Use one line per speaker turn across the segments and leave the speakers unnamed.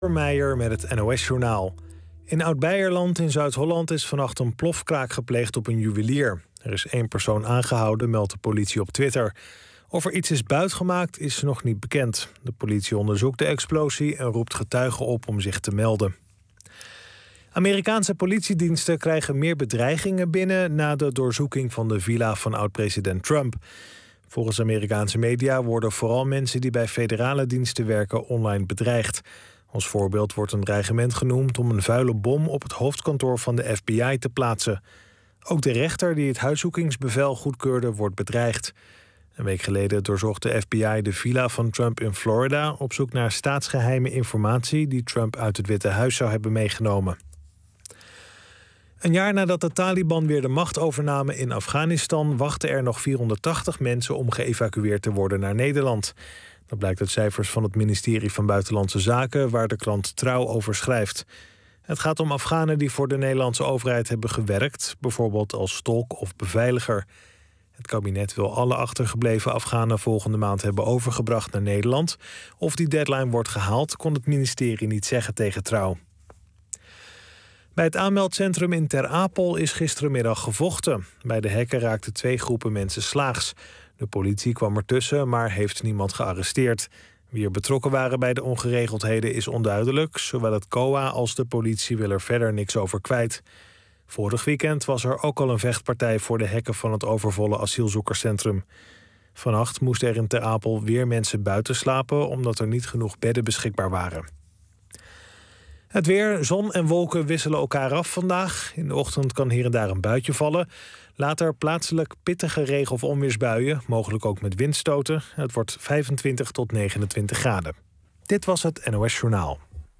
Meijer met het NOS-journaal. In Oud-Beijerland in Zuid-Holland is vannacht een plofkraak gepleegd op een juwelier. Er is 1 persoon aangehouden, meldt de politie op Twitter. Of er iets is buitgemaakt is nog niet bekend. De politie onderzoekt de explosie en roept getuigen op om zich te melden. Amerikaanse politiediensten krijgen meer bedreigingen binnen na de doorzoeking van de villa van oud-president Trump. Volgens Amerikaanse media worden vooral mensen die bij federale diensten werken online bedreigd. Als voorbeeld wordt een dreigement genoemd om een vuile bom op het hoofdkantoor van de FBI te plaatsen. Ook de rechter die het huiszoekingsbevel goedkeurde wordt bedreigd. Een week geleden doorzocht de FBI de villa van Trump in Florida op zoek naar staatsgeheime informatie die Trump uit het Witte Huis zou hebben meegenomen. Een jaar nadat de Taliban weer de macht overnamen in Afghanistan wachten er nog 480 mensen om geëvacueerd te worden naar Nederland. Dat blijkt uit cijfers van het ministerie van Buitenlandse Zaken, waar de krant Trouw over schrijft. Het gaat om Afghanen die voor de Nederlandse overheid hebben gewerkt, bijvoorbeeld als tolk of beveiliger. Het kabinet wil alle achtergebleven Afghanen volgende maand hebben overgebracht naar Nederland. Of die deadline wordt gehaald, kon het ministerie niet zeggen tegen Trouw. Bij het aanmeldcentrum in Ter Apel is gisterenmiddag gevochten. Bij de hekken raakten 2 groepen mensen slaags. De politie kwam ertussen, maar heeft niemand gearresteerd. Wie er betrokken waren bij de ongeregeldheden is onduidelijk. Zowel het COA als de politie willen er verder niks over kwijt. Vorig weekend was er ook al een vechtpartij voor de hekken van het overvolle asielzoekerscentrum. Vannacht moesten er in Ter Apel weer mensen buiten slapen omdat er niet genoeg bedden beschikbaar waren. Het weer, zon en wolken wisselen elkaar af vandaag. In de ochtend kan hier en daar een buitje vallen. Later plaatselijk pittige regen- of onweersbuien, mogelijk ook met windstoten. Het wordt 25 tot 29 graden. Dit was het NOS Journaal.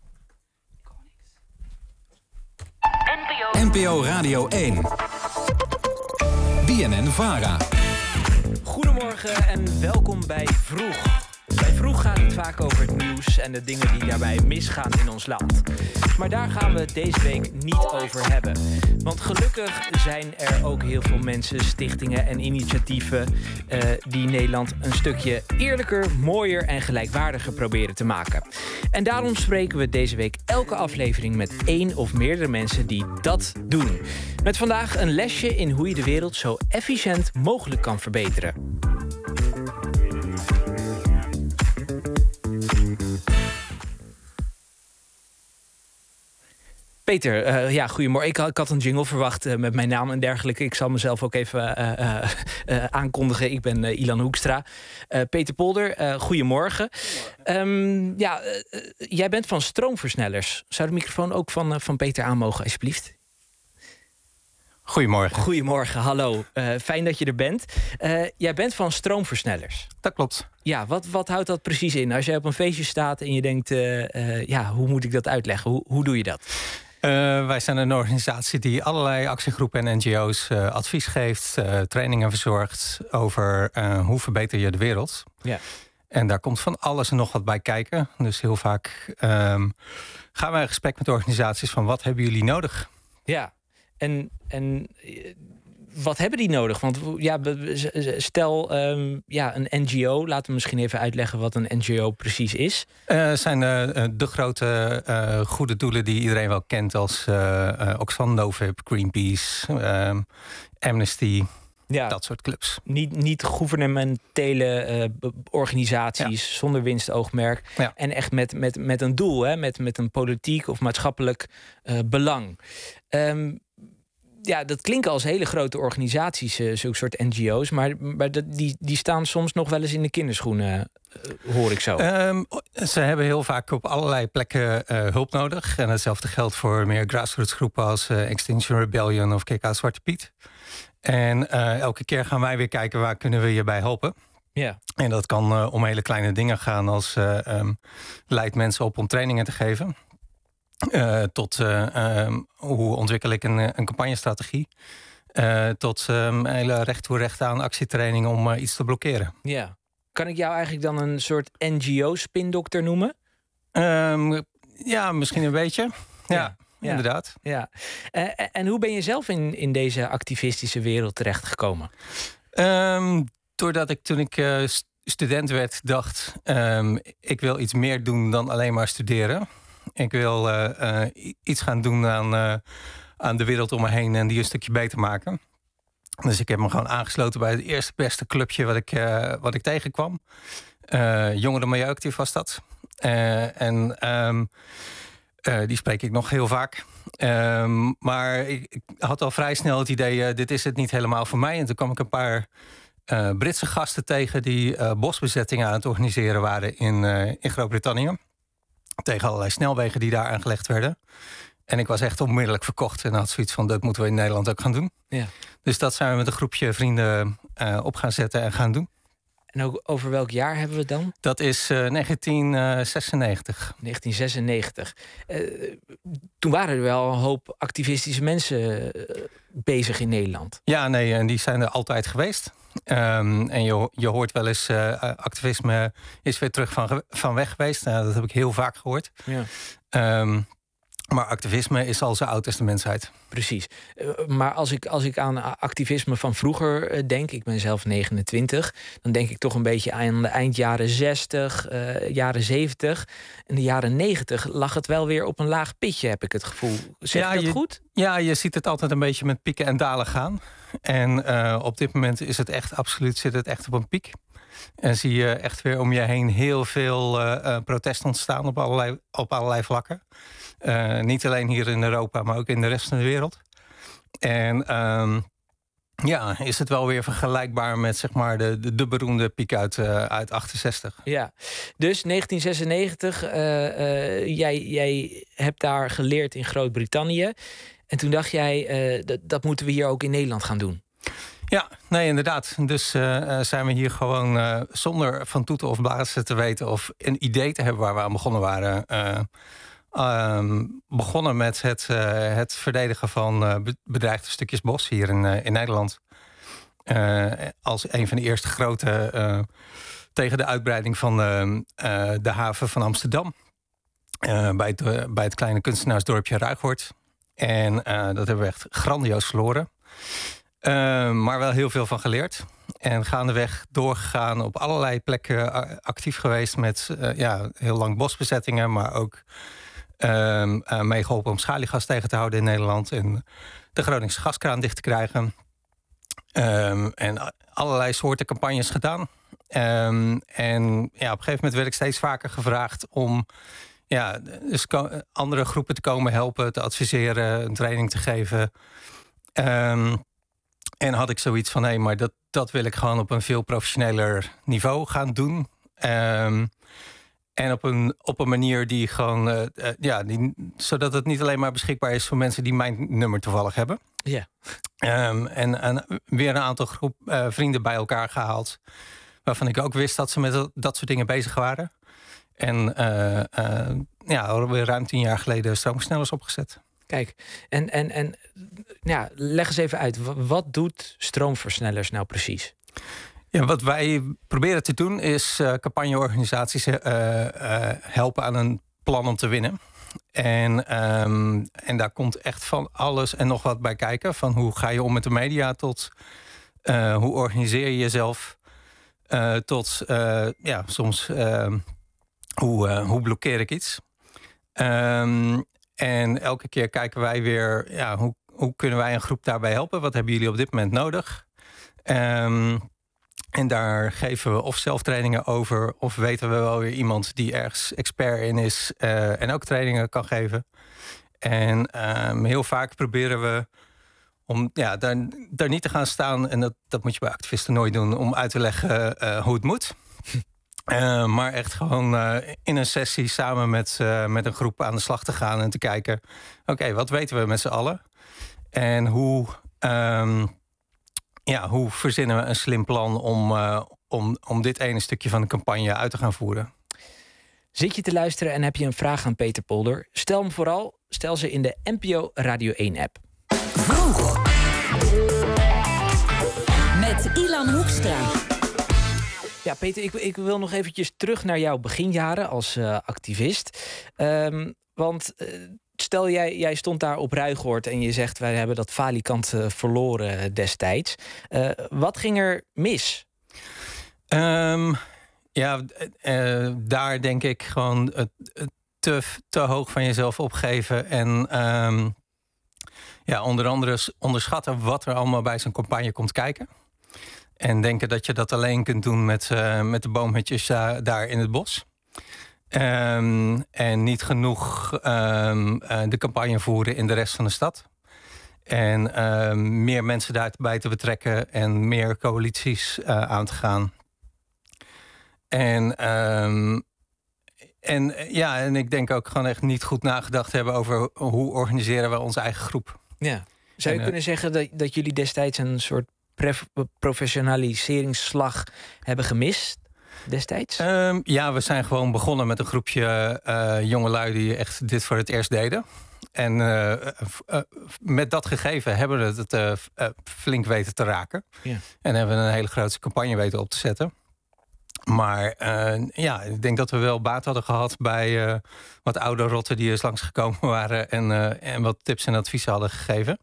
NPO Radio 1. BNN-VARA.
Goedemorgen en welkom bij Vroeg. Bij Vroeg gaat het vaak over het nieuws en de dingen die daarbij misgaan in ons land. Maar daar gaan we het deze week niet over hebben. Want gelukkig zijn er ook heel veel mensen, stichtingen en initiatieven die Nederland een stukje eerlijker, mooier en gelijkwaardiger proberen te maken. En daarom spreken we deze week elke aflevering met 1 of meerdere mensen die dat doen. Met vandaag een lesje in hoe je de wereld zo efficiënt mogelijk kan verbeteren. Peter, goedemorgen. Ik had een jingle verwacht met mijn naam en dergelijke. Ik zal mezelf ook even aankondigen. Ik ben Ilan Hoekstra. Peter Polder, goedemorgen. Jij bent van Stroomversnellers. Zou de microfoon ook van Peter aan mogen, alsjeblieft?
Goedemorgen.
Goedemorgen, hallo. Fijn dat je er bent. Jij bent van Stroomversnellers.
Dat klopt.
Ja, wat houdt dat precies in? Als jij op een feestje staat en je denkt, hoe moet ik dat uitleggen? Hoe doe je dat?
Wij zijn een organisatie die allerlei actiegroepen en NGO's advies geeft, trainingen verzorgt over hoe verbeter je de wereld. Ja. En daar komt van alles en nog wat bij kijken. Dus heel vaak gaan wij in gesprek met organisaties van wat hebben jullie nodig?
Ja, en wat hebben die nodig? Want ja, stel een NGO. Laten we misschien even uitleggen wat een NGO precies is.
Zijn de grote goede doelen die iedereen wel kent als Oxfam, Novib, Greenpeace, Amnesty. Ja, dat soort clubs.
Niet gouvernementele organisaties zonder winstoogmerk. Ja. En echt met een doel, hè? Met een politiek of maatschappelijk belang. Dat klinken als hele grote organisaties, zulke soort NGO's. Maar die staan soms nog wel eens in de kinderschoenen, hoor ik zo.
Ze hebben heel vaak op allerlei plekken hulp nodig. En hetzelfde geldt voor meer grassroots groepen als Extinction Rebellion of KK Zwarte Piet. En elke keer gaan wij weer kijken waar kunnen we je bij helpen. Ja. En dat kan om hele kleine dingen gaan als leid mensen op om trainingen te geven. Tot hoe ontwikkel ik een campagnestrategie. Tot hele recht toe recht aan actietraining om iets te blokkeren.
Ja. Kan ik jou eigenlijk dan een soort NGO-spindokter noemen?
Ja, misschien een beetje. Ja. Inderdaad.
Ja. En hoe ben je zelf in deze activistische wereld terechtgekomen?
Doordat ik toen ik student werd dacht, ik wil iets meer doen dan alleen maar studeren. Ik wil iets gaan doen aan de wereld om me heen en die een stukje beter maken. Dus ik heb me gewoon aangesloten bij het eerste beste clubje wat ik tegenkwam. Jongeren Milieuactief was dat. Die spreek ik nog heel vaak. Maar ik had al vrij snel het idee, dit is het niet helemaal voor mij. En toen kwam ik een paar Britse gasten tegen die bosbezettingen aan het organiseren waren in Groot-Brittannië. Tegen allerlei snelwegen die daar aangelegd werden. En ik was echt onmiddellijk verkocht en had zoiets van, dat moeten we in Nederland ook gaan doen. Ja. Dus dat zijn we met een groepje vrienden op gaan zetten en gaan doen.
En ook over welk jaar hebben we het dan?
Dat is 1996.
1996. Toen waren er wel een hoop activistische mensen bezig in Nederland.
Ja, nee, en die zijn er altijd geweest. En je hoort wel eens, activisme is weer terug van weg geweest. Dat heb ik heel vaak gehoord. Ja. Maar activisme is al zo oud als de mensheid.
Precies. Maar als ik aan activisme van vroeger denk, ik ben zelf 29... dan denk ik toch een beetje aan de eind jaren 60, jaren 70. In de jaren 90 lag het wel weer op een laag pitje, heb ik het gevoel. Zeg je dat goed?
Ja, je ziet het altijd een beetje met pieken en dalen gaan. En op dit moment is het echt absoluut, zit het echt op een piek. En zie je echt weer om je heen heel veel protest ontstaan op allerlei vlakken. Niet alleen hier in Europa, maar ook in de rest van de wereld. En is het wel weer vergelijkbaar met zeg maar de beroemde piek uit 68.
Ja, dus 1996, jij hebt daar geleerd in Groot-Brittannië. En toen dacht jij, dat moeten we hier ook in Nederland gaan doen.
Ja, nee, inderdaad. Dus zijn we hier gewoon zonder van toeten of blazen te weten of een idee te hebben waar we aan begonnen waren. Begonnen met het verdedigen van bedreigde stukjes bos hier in Nederland. Als een van de eerste grote tegen de uitbreiding van de haven van Amsterdam. Bij het kleine kunstenaarsdorpje Ruigoord. En dat hebben we echt grandioos verloren. Maar wel heel veel van geleerd. En gaandeweg doorgegaan, op allerlei plekken actief geweest met heel lang bosbezettingen, maar ook meegeholpen om schaliegas tegen te houden in Nederland en de Groningse gaskraan dicht te krijgen. En allerlei soorten campagnes gedaan. En op een gegeven moment werd ik steeds vaker gevraagd om dus andere groepen te komen helpen, te adviseren, een training te geven. En had ik zoiets van, maar dat wil ik gewoon op een veel professioneler niveau gaan doen. En op een manier die gewoon, zodat het niet alleen maar beschikbaar is voor mensen die mijn nummer toevallig hebben.
Ja.
En weer een aantal vrienden bij elkaar gehaald, waarvan ik ook wist dat ze met dat soort dingen bezig waren. En alweer ruim 10 jaar geleden stroomversnellers opgezet.
Kijk, en leg eens even uit. Wat doet stroomversnellers nou precies?
Ja, wat wij proberen te doen is campagneorganisaties helpen aan een plan om te winnen. En daar komt echt van alles en nog wat bij kijken. Van hoe ga je om met de media tot hoe organiseer je jezelf. Tot soms hoe blokkeer ik iets. En elke keer kijken wij weer, hoe kunnen wij een groep daarbij helpen? Wat hebben jullie op dit moment nodig? En daar geven we of zelftrainingen over, of weten we wel weer iemand die ergens expert in is en ook trainingen kan geven. En heel vaak proberen we om daar niet te gaan staan, en dat moet je bij activisten nooit doen, om uit te leggen hoe het moet. Maar echt gewoon in een sessie samen met een groep aan de slag te gaan en te kijken, oké, wat weten we met z'n allen? En hoe verzinnen we een slim plan om dit ene stukje van de campagne uit te gaan voeren?
Zit je te luisteren en heb je een vraag aan Peter Polder? Stel hem vooral, stel ze in de NPO Radio 1-app.
Vroeg. Met Ilan Hoekstra.
Ja, Peter, ik wil nog eventjes terug naar jouw beginjaren als activist. Want stel, jij stond daar op Ruigoord en je zegt, wij hebben dat falikant verloren destijds. Wat ging er mis?
Daar denk ik gewoon te hoog van jezelf opgeven. En onder andere onderschatten wat er allemaal bij zo'n campagne komt kijken. En denken dat je dat alleen kunt doen met de boompjes daar in het bos. En niet genoeg de campagne voeren in de rest van de stad. En meer mensen daarbij te betrekken en meer coalities aan te gaan. En ik denk ook gewoon echt niet goed nagedacht hebben over hoe organiseren we onze eigen groep.
Ja. Zou je kunnen zeggen dat jullie destijds een soort professionaliseringsslag hebben gemist destijds?
We zijn gewoon begonnen met een groepje jongelui die echt dit voor het eerst deden. En met dat gegeven hebben we het flink weten te raken. Ja. En hebben we een hele grote campagne weten op te zetten. Maar ik denk dat we wel baat hadden gehad bij wat oude rotten die eens langsgekomen waren en wat tips en adviezen hadden gegeven.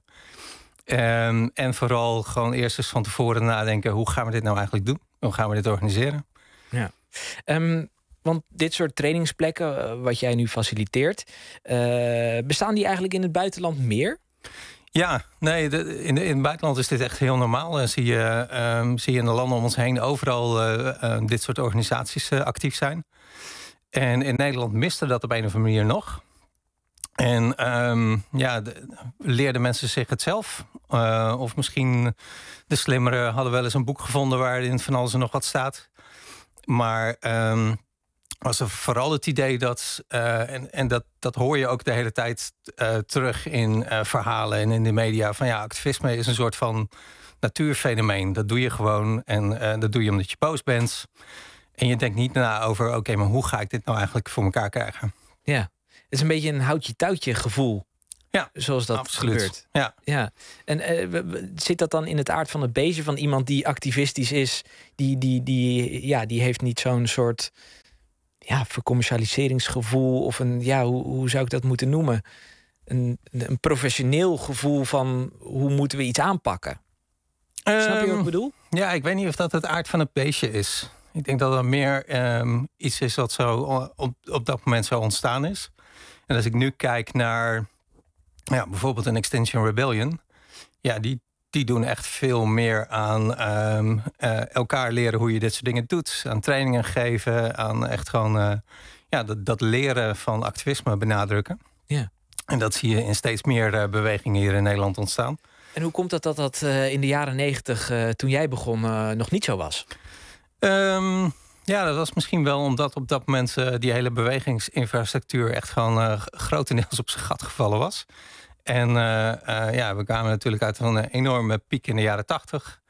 En vooral gewoon eerst eens van tevoren nadenken, hoe gaan we dit nou eigenlijk doen? Hoe gaan we dit organiseren?
Ja. Want dit soort trainingsplekken, wat jij nu faciliteert, bestaan die eigenlijk in het buitenland meer?
Ja, nee, in het buitenland is dit echt heel normaal. Zie je in de landen om ons heen overal dit soort organisaties actief zijn. En in Nederland miste dat op een of andere manier nog. En leerden mensen zich het zelf? Of misschien de slimmeren hadden wel eens een boek gevonden waarin van alles en nog wat staat. Maar was er vooral het idee dat, dat hoor je ook de hele tijd terug in verhalen en in de media, van activisme is een soort van natuurfenomeen. Dat doe je gewoon en dat doe je omdat je boos bent. En je denkt niet na over, oké, maar hoe ga ik dit nou eigenlijk voor elkaar krijgen?
Ja, het is een beetje een houtje-touwtje gevoel.
Ja,
zoals dat
absoluut
gebeurt. Ja. En zit dat dan in het aard van het beestje van iemand die activistisch is, die heeft niet zo'n soort vercommercialiseringsgevoel of hoe zou ik dat moeten noemen? Een professioneel gevoel van hoe moeten we iets aanpakken? Snap je wat ik bedoel?
Ja, ik weet niet of dat het aard van het beestje is. Ik denk dat dat meer iets is wat zo op dat moment zo ontstaan is. En als ik nu kijk naar bijvoorbeeld een Extinction Rebellion, die doen echt veel meer aan elkaar leren hoe je dit soort dingen doet. Aan trainingen geven, aan echt gewoon dat leren van activisme benadrukken.
Ja.
En dat zie je in steeds meer bewegingen hier in Nederland ontstaan.
En hoe komt dat in de jaren 90, toen jij begon, nog niet zo was?
Dat was misschien wel omdat op dat moment die hele bewegingsinfrastructuur echt gewoon grotendeels op zijn gat gevallen was. En we kwamen natuurlijk uit een enorme piek in de jaren 80.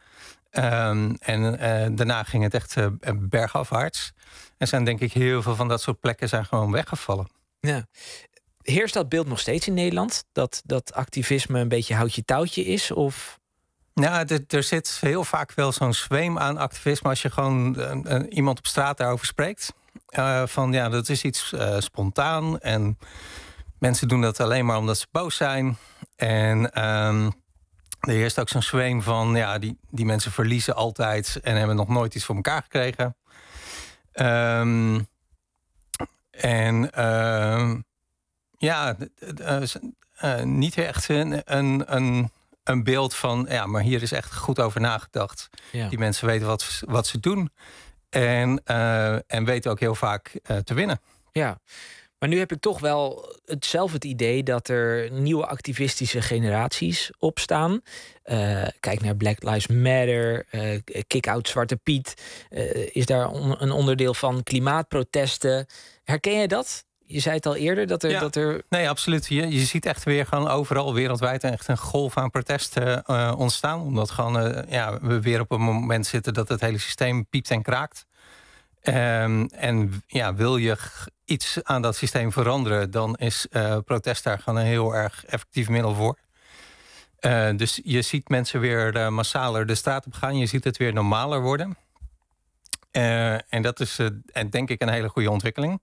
Daarna ging het echt bergafwaarts. En zijn denk ik heel veel van dat soort plekken zijn gewoon weggevallen.
Ja. Heerst dat beeld nog steeds in Nederland? Dat activisme een beetje houtje-touwtje is? Of?
Er zit heel vaak wel zo'n zweem aan activisme als je gewoon iemand op straat daarover spreekt. Dat is iets spontaan en mensen doen dat alleen maar omdat ze boos zijn. En er heerst ook zo'n zweem van die mensen verliezen altijd en hebben nog nooit iets voor elkaar gekregen. Niet echt een beeld van, maar hier is echt goed over nagedacht. Ja. Die mensen weten wat ze doen en weten ook heel vaak te winnen.
Ja. Maar nu heb ik toch wel het idee dat er nieuwe activistische generaties opstaan. Kijk naar Black Lives Matter, Kick-Out Zwarte Piet. Is daar een onderdeel van klimaatprotesten. Herken jij dat? Je zei het al eerder, dat er...
Nee, absoluut. Je ziet echt weer gewoon overal wereldwijd echt een golf aan protesten ontstaan. Omdat gewoon we weer op een moment zitten dat het hele systeem piept en kraakt. Wil je iets aan dat systeem veranderen, dan is protest daar gewoon een heel erg effectief middel voor. Dus je ziet mensen weer massaler de straat op gaan. Je ziet het weer normaler worden. En dat is denk ik een hele goede ontwikkeling.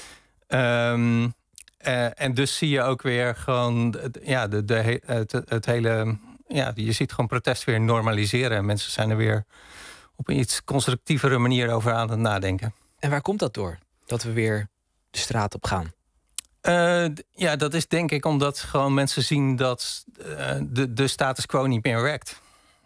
En dus zie je ook weer gewoon het hele... je ziet gewoon protest weer normaliseren. En mensen zijn er weer op een iets constructievere manier over aan het nadenken.
En waar komt dat door? Dat we weer de straat op gaan?
Ja, dat is denk ik omdat gewoon mensen zien dat de status quo niet meer werkt.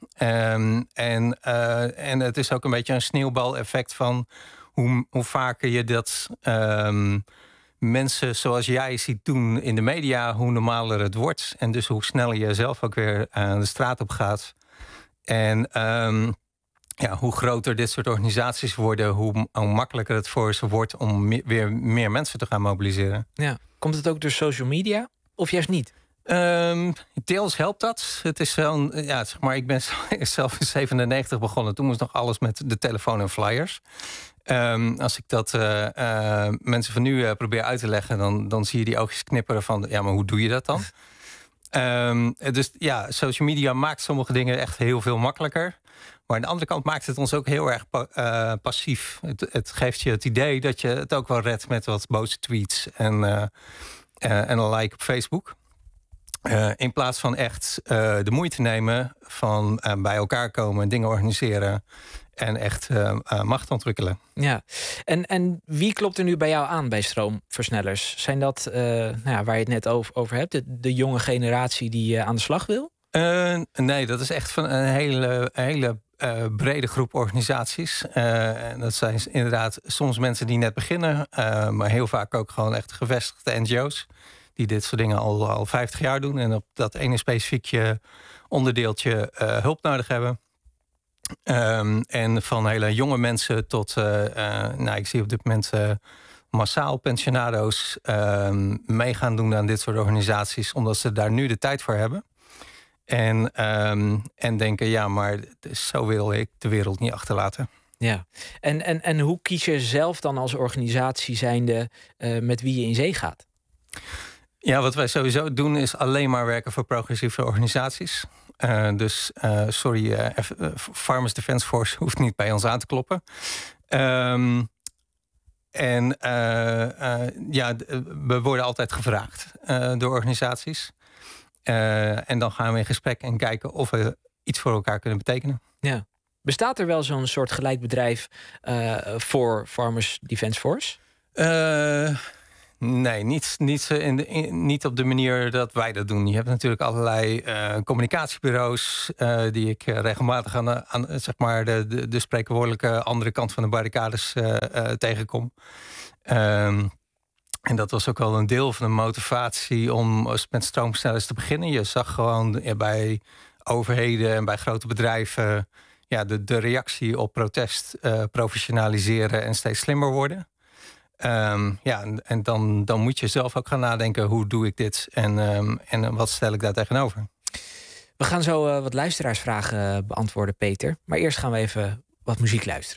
En het is ook een beetje een sneeuwbaleffect van hoe vaker je dat mensen zoals jij ziet doen in de media, hoe normaler het wordt. En dus hoe sneller je zelf ook weer de straat op gaat. En hoe groter dit soort organisaties worden, hoe makkelijker het voor ze wordt om weer meer mensen te gaan mobiliseren.
Ja. Komt het ook door social media of juist niet?
Deels helpt dat. Het is zo'n, zeg maar, ik ben zelf in 97 begonnen. Toen moest nog alles met de telefoon en flyers. Als ik dat mensen van nu probeer uit te leggen, dan zie je die oogjes knipperen van, ja, maar hoe doe je dat dan? Dus ja, social media maakt sommige dingen echt heel veel makkelijker. Maar aan de andere kant maakt het ons ook heel erg passief. Het geeft je het idee dat je het ook wel redt met wat boze tweets en een like op Facebook. In plaats van echt de moeite nemen van bij elkaar komen, dingen organiseren en echt macht ontwikkelen.
Ja, en wie klopt er nu bij jou aan bij stroomversnellers? Zijn dat, waar je het net over hebt, de jonge generatie die aan de slag wil?
Nee, dat is echt van een hele brede groep organisaties. En dat zijn inderdaad soms mensen die net beginnen, maar heel vaak ook gewoon echt gevestigde NGO's die dit soort dingen al 50 jaar doen en op dat ene specifieke onderdeeltje hulp nodig hebben. En van hele jonge mensen tot, ik zie op dit moment massaal pensionado's mee gaan doen aan dit soort organisaties, omdat ze daar nu de tijd voor hebben. En denken, ja, maar zo wil ik de wereld niet achterlaten.
Ja, en hoe kies je zelf dan als organisatie zijnde met wie je in zee gaat?
Ja, wat wij sowieso doen is alleen maar werken voor progressieve organisaties. Farmers Defence Force hoeft niet bij ons aan te kloppen. We worden altijd gevraagd door organisaties. En dan gaan we in gesprek en kijken of we iets voor elkaar kunnen betekenen. Ja.
Bestaat er wel zo'n soort gelijk bedrijf voor Farmers Defence Force?
Nee, niet op de manier dat wij dat doen. Je hebt natuurlijk allerlei communicatiebureaus die ik regelmatig aan zeg maar de spreekwoordelijke andere kant van de barricades tegenkom. En dat was ook wel een deel van de motivatie om met stroomversnellers te beginnen. Je zag gewoon bij overheden en bij grote bedrijven de reactie op protest professionaliseren en steeds slimmer worden. En dan moet je zelf ook gaan nadenken, hoe doe ik dit en wat stel ik daar tegenover?
We gaan zo wat luisteraarsvragen beantwoorden, Peter. Maar eerst gaan we even wat muziek luisteren.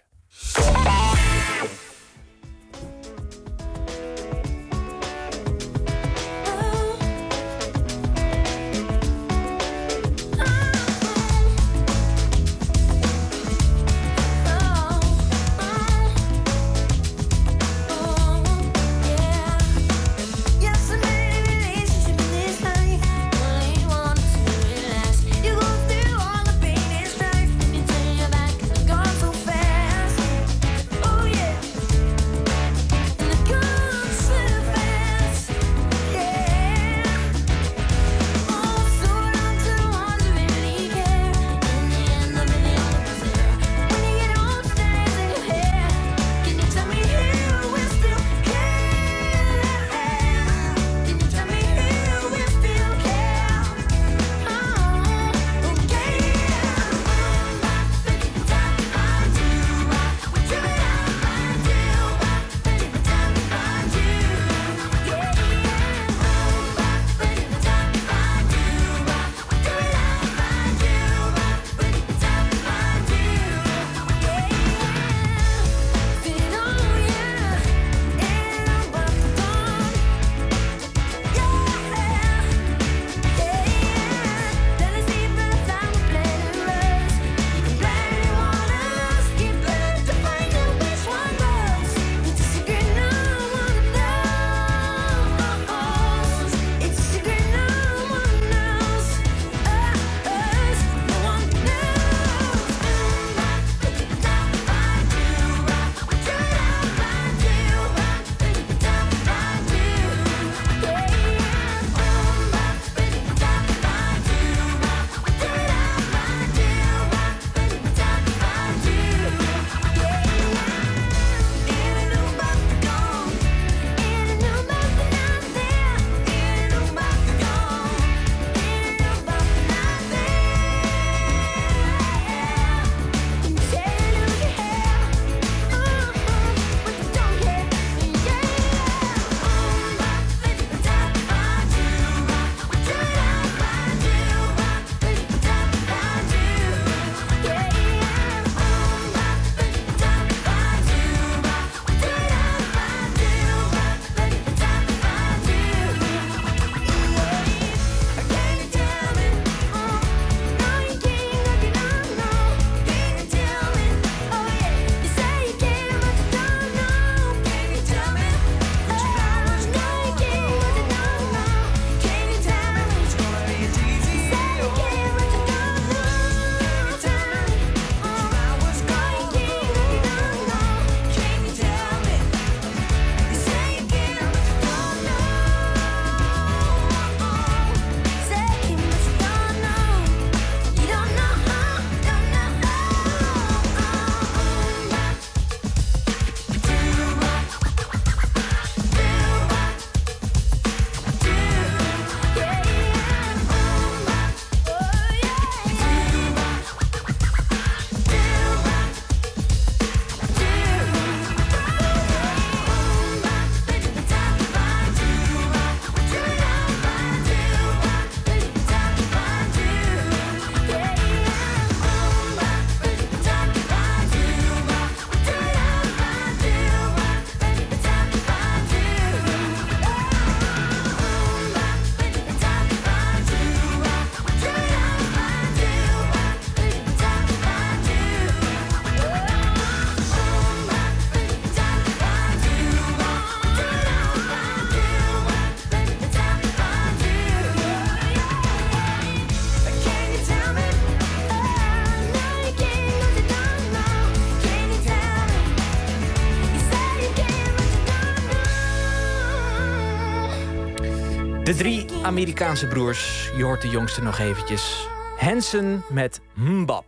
De 3 Amerikaanse broers, je hoort de jongste nog eventjes. Hanson met Mbap.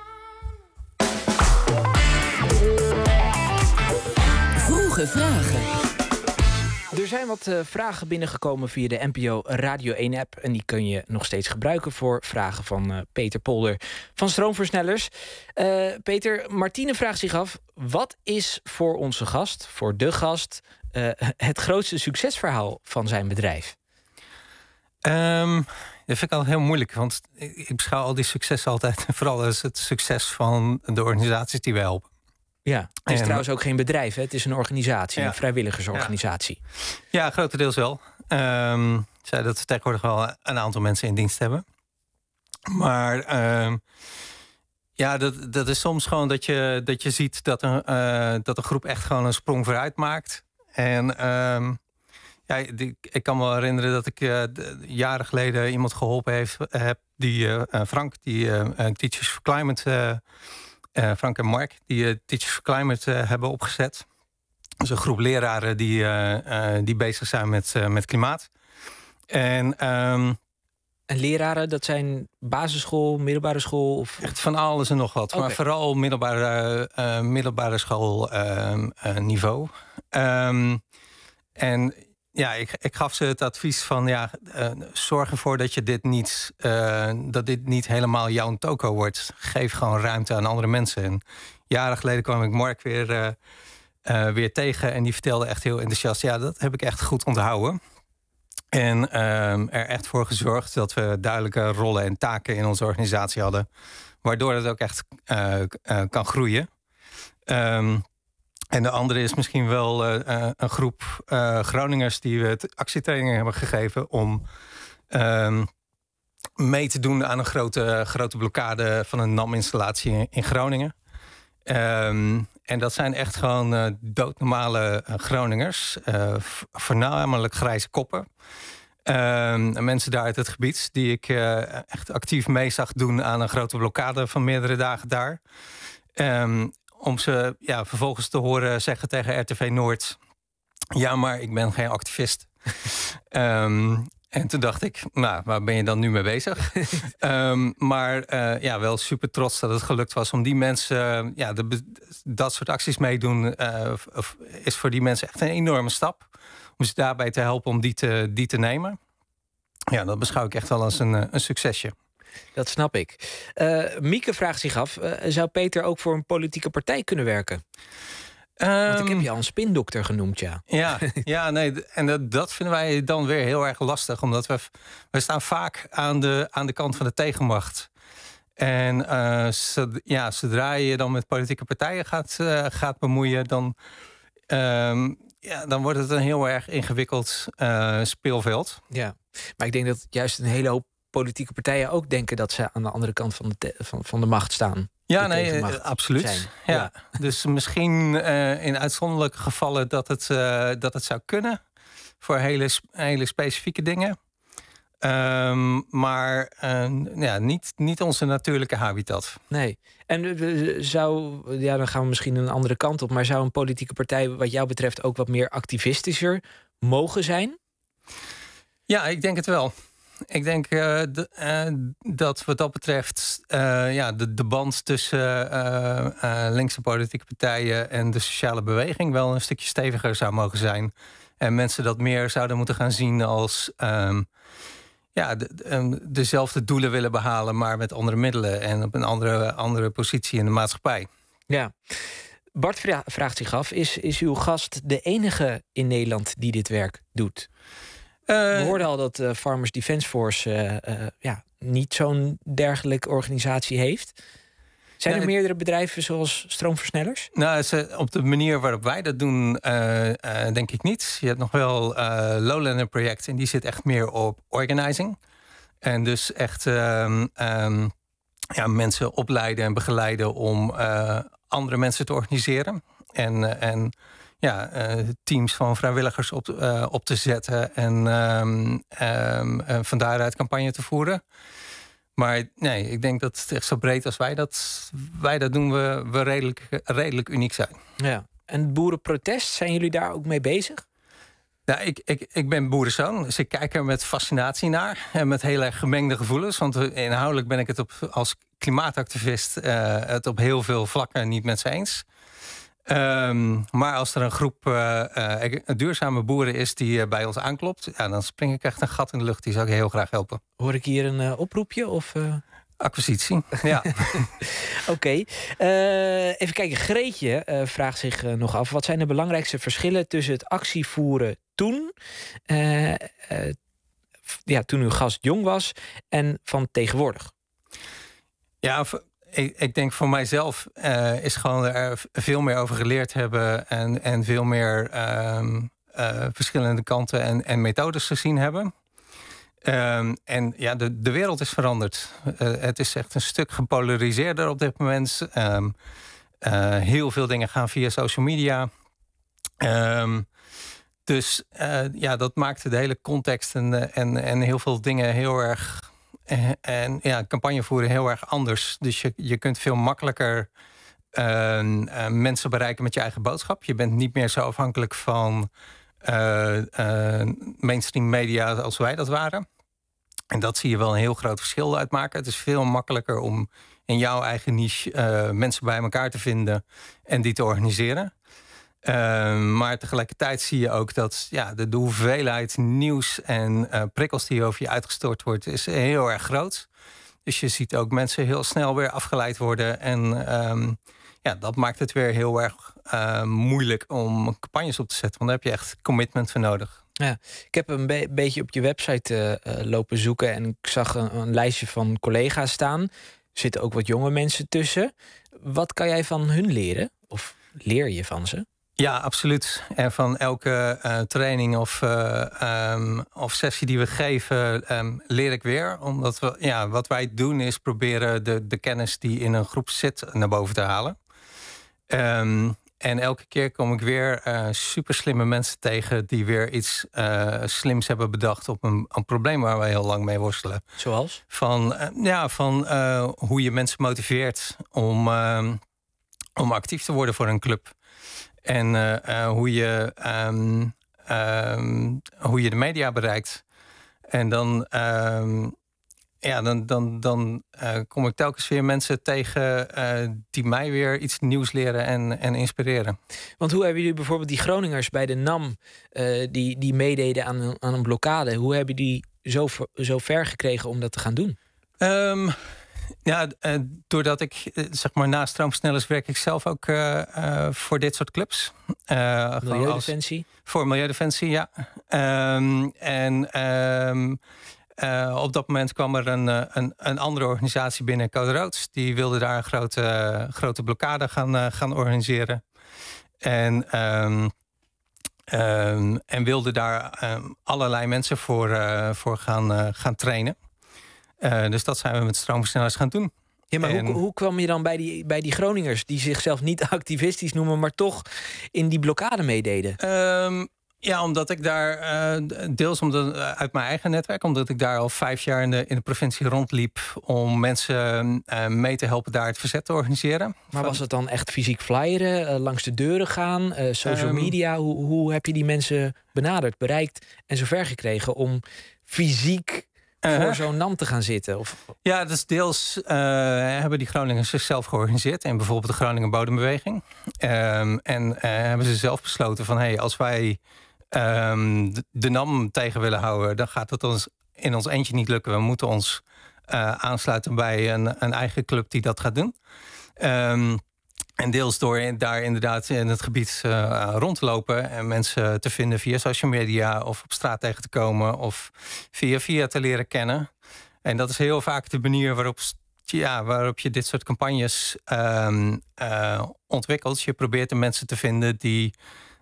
Vroege vragen.
Er zijn wat vragen binnengekomen via de NPO Radio 1-app. En die kun je nog steeds gebruiken voor vragen van Peter Polder van Stroomversnellers. Peter, Martine vraagt zich af: wat is voor onze gast, voor de gast, het grootste succesverhaal van zijn bedrijf?
Dat vind ik altijd heel moeilijk. Want ik beschouw al die successen altijd vooral als het succes van de organisaties die we helpen.
Ja, het is trouwens ook geen bedrijf, hè? Het is een organisatie, een vrijwilligersorganisatie.
Ja, grotendeels wel. Zei dat we tegenwoordig wel een aantal mensen in dienst hebben. Maar dat is soms gewoon dat je ziet dat een groep echt gewoon een sprong vooruit maakt. En ik kan me wel herinneren dat ik jaren geleden iemand geholpen heb die Frank, die Teachers for Climate... Frank en Mark, die Teachers for Climate hebben opgezet. Dat is een groep leraren die bezig zijn met klimaat. En
leraren, dat zijn basisschool, middelbare school? Of...
Echt van alles en nog wat. Okay. Maar vooral middelbare school niveau. En ja, ik gaf ze het advies van zorg ervoor dat je dat dit niet helemaal jouw toko wordt. Geef gewoon ruimte aan andere mensen. En jaren geleden kwam ik Mark weer tegen en die vertelde echt heel enthousiast: ja, dat heb ik echt goed onthouden. En er echt voor gezorgd dat we duidelijke rollen en taken in onze organisatie hadden, waardoor het ook echt kan groeien. En de andere is misschien wel een groep Groningers die we actietrainingen hebben gegeven om mee te doen aan een grote blokkade van een NAM-installatie in Groningen. En dat zijn echt gewoon doodnormale Groningers, voornamelijk grijze koppen. Mensen daar uit het gebied die ik echt actief mee zag doen aan een grote blokkade van meerdere dagen daar. Om ze vervolgens te horen zeggen tegen RTV Noord: ja, maar ik ben geen activist. En toen dacht ik, nou, waar ben je dan nu mee bezig? Maar wel super trots dat het gelukt was om die mensen... dat soort acties meedoen is voor die mensen echt een enorme stap. Om ze daarbij te helpen om die te nemen. Ja, dat beschouw ik echt wel als een succesje.
Dat snap ik. Mieke vraagt zich af: zou Peter ook voor een politieke partij kunnen werken? Want ik heb je al een spindokter genoemd, ja. En dat vinden wij dan weer heel erg lastig. Omdat we staan vaak aan de kant van de tegenmacht. En zodra je dan met politieke partijen gaat bemoeien, dan wordt het een heel erg ingewikkeld speelveld. Ja, maar ik denk dat juist een hele hoop politieke partijen ook denken dat ze aan de andere kant van de macht staan. Ja, nee, absoluut. Ja. Dus misschien in uitzonderlijke gevallen dat het zou kunnen voor hele specifieke dingen. Maar niet onze natuurlijke habitat. Nee. En dan gaan we misschien een andere kant op, maar zou een politieke partij wat jou betreft ook wat meer activistischer mogen zijn? Ja, ik denk het wel. Ik denk dat wat dat betreft de band tussen linkse politieke partijen en de sociale beweging wel een stukje steviger zou mogen zijn. En mensen dat meer zouden moeten gaan zien als dezelfde doelen willen behalen, maar met andere middelen en op een andere positie in de maatschappij. Ja. Bart vraagt zich af: is uw gast de enige in Nederland die dit werk doet? We hoorden al dat Farmers Defence Force niet zo'n dergelijke organisatie heeft. Zijn er meerdere bedrijven zoals Stroomversnellers? Nou, op de manier waarop wij dat doen, denk ik niet. Je hebt nog wel Lowlander project en die zit echt meer op organizing. En dus echt mensen opleiden en begeleiden om andere mensen te organiseren. En teams van vrijwilligers op te zetten en van daaruit campagne te voeren. Maar nee, ik denk dat het echt zo breed als wij dat doen, we redelijk uniek zijn. Ja. En het boerenprotest, zijn jullie daar ook mee bezig?
Nou, ik ben boerenzoon, dus ik kijk er met fascinatie naar. En met heel erg gemengde gevoelens. Want inhoudelijk ben ik het als klimaatactivist het op heel veel vlakken niet met ze eens. Maar als er een groep duurzame boeren is die bij ons aanklopt, dan spring ik echt een gat in de lucht. Die zou ik heel graag helpen.
Hoor ik hier een oproepje? Of,
Acquisitie, ja.
Oké. Even kijken. Greetje vraagt zich nog af. Wat zijn de belangrijkste verschillen tussen het actievoeren toen, toen uw gast jong was, en van tegenwoordig?
Ja, ik denk voor mijzelf is gewoon er veel meer over geleerd hebben en veel meer verschillende kanten en methodes gezien hebben. De wereld is veranderd. Het is echt een stuk gepolariseerder op dit moment. Heel veel dingen gaan via social media. Dat maakt de hele context en heel veel dingen heel erg. Campagne voeren heel erg anders. Dus je kunt veel makkelijker mensen bereiken met je eigen boodschap. Je bent niet meer zo afhankelijk van mainstream media als wij dat waren. En dat zie je wel een heel groot verschil uitmaken. Het is veel makkelijker om in jouw eigen niche mensen bij elkaar te vinden en die te organiseren. Maar tegelijkertijd zie je ook dat de hoeveelheid nieuws en prikkels die over je uitgestort wordt, is heel erg groot. Dus je ziet ook mensen heel snel weer afgeleid worden. En dat maakt het weer heel erg moeilijk om campagnes op te zetten. Want daar heb je echt commitment voor nodig.
Ja, ik heb een beetje op je website lopen zoeken en ik zag een lijstje van collega's staan. Er zitten ook wat jonge mensen tussen. Wat kan jij van hun leren? Of leer je van ze?
Ja, absoluut. En van elke training of sessie die we geven, leer ik weer. Omdat wat wij doen is proberen de kennis die in een groep zit naar boven te halen. En elke keer kom ik weer super slimme mensen tegen die weer iets slims hebben bedacht op een probleem waar we heel lang mee worstelen.
Zoals?
Van hoe je mensen motiveert om actief te worden voor een club. En hoe je de media bereikt. En dan kom ik telkens weer mensen tegen die mij weer iets nieuws leren en inspireren.
Want hoe hebben jullie bijvoorbeeld die Groningers bij de NAM die meededen aan een blokkade, hoe hebben die zo ver gekregen om dat te gaan doen?
Doordat ik naast Stroomversnellers werk ik zelf ook voor dit soort clubs.
Milieudefensie?
Voor Milieudefensie, ja. Op dat moment kwam er een andere organisatie binnen, Code Rood. Die wilde daar een grote blokkade gaan organiseren. En wilde daar allerlei mensen voor gaan trainen. Dus dat zijn we met Stroomversnellers gaan doen.
Ja, maar hoe kwam je dan bij die Groningers die zichzelf niet activistisch noemen, maar toch in die blokkade meededen?
Omdat ik daar, deels uit mijn eigen netwerk, omdat ik daar al 5 jaar in de provincie rondliep om mensen mee te helpen daar het verzet te organiseren.
Maar was het dan echt fysiek flyeren, langs de deuren gaan, social media? Hoe heb je die mensen benaderd, bereikt en zover gekregen om fysiek voor zo'n NAM te gaan zitten?
Ja, dus deels hebben die Groningers zichzelf georganiseerd in bijvoorbeeld de Groningen Bodembeweging. En hebben ze zelf besloten van als wij de NAM tegen willen houden, dan gaat het ons in ons eentje niet lukken. We moeten ons aansluiten bij een eigen club die dat gaat doen. En deels door daar inderdaad in het gebied rond te lopen en mensen te vinden via social media of op straat tegen te komen of via te leren kennen. En dat is heel vaak de manier waarop je dit soort campagnes ontwikkelt. Je probeert de mensen te vinden die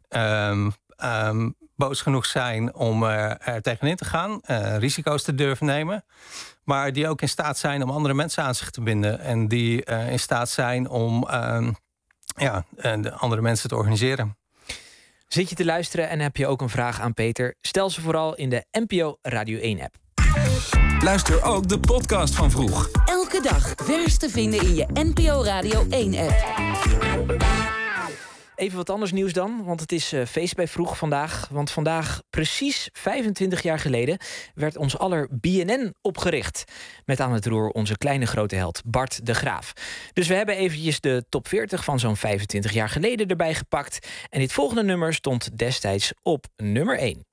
boos genoeg zijn om er tegenin te gaan, risico's te durven nemen, maar die ook in staat zijn om andere mensen aan zich te binden en die in staat zijn om de andere mensen te organiseren.
Zit je te luisteren en heb je ook een vraag aan Peter? Stel ze vooral in de NPO Radio 1-app.
Luister ook de podcast van Vroeg. Elke dag vers te vinden in je NPO Radio 1-app.
even wat anders nieuws dan. Want het is feest bij Vroeg vandaag. Want vandaag, precies 25 jaar geleden, werd ons aller BNN opgericht. Met aan het roer onze kleine grote held Bart de Graaf. Dus we hebben eventjes de top 40 van zo'n 25 jaar geleden erbij gepakt. En dit volgende nummer stond destijds op nummer 1.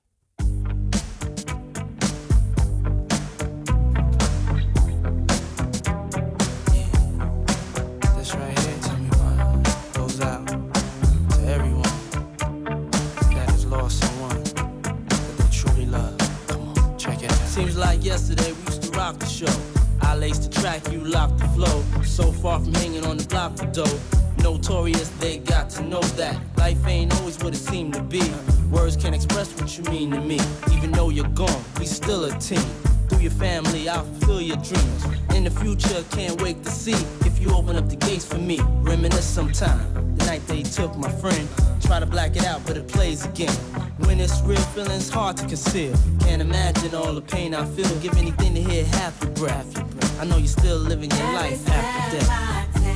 Seems like yesterday we used to rock the show. I laced the track, you locked the flow. So far from hanging on the block for dough. Notorious, they got to know that life ain't always what it seemed to be. Words can't express what you mean to me. Even though you're gone, we still a team. Through your family, I'll fulfill your dreams. In the future, can't wait to see if you open up the gates for me. Reminisce sometime, the night they took my friend. Try to black it out, but it plays again. When it's real, feeling's hard to conceal. Can't imagine all the pain I feel. Give anything to hear half your breath. I know you're still living your life after death.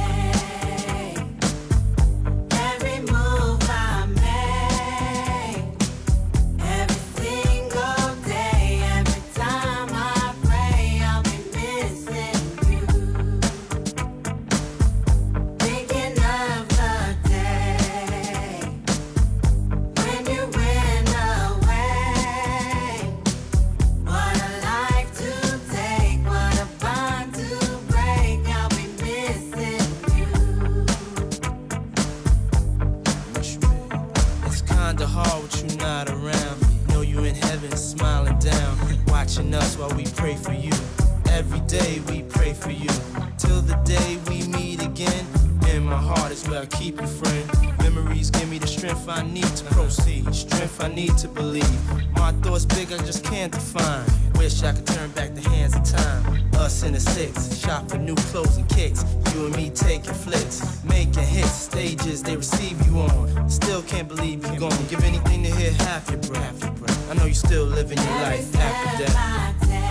Us while we pray for you. Every day we pray for you. Till the day we meet again. In my heart is where I keep you, friend. Memories give me the strength I need to proceed. Strength I need to believe. My thoughts big, I just can't define. Wish I could turn back the hands of time. Us in the six, shop for new clothes and kicks. You and me taking flicks, making hits. Stages they receive you on. Still can't believe you're gone. Give anything to hear half your breath. I know you're still living your life after death.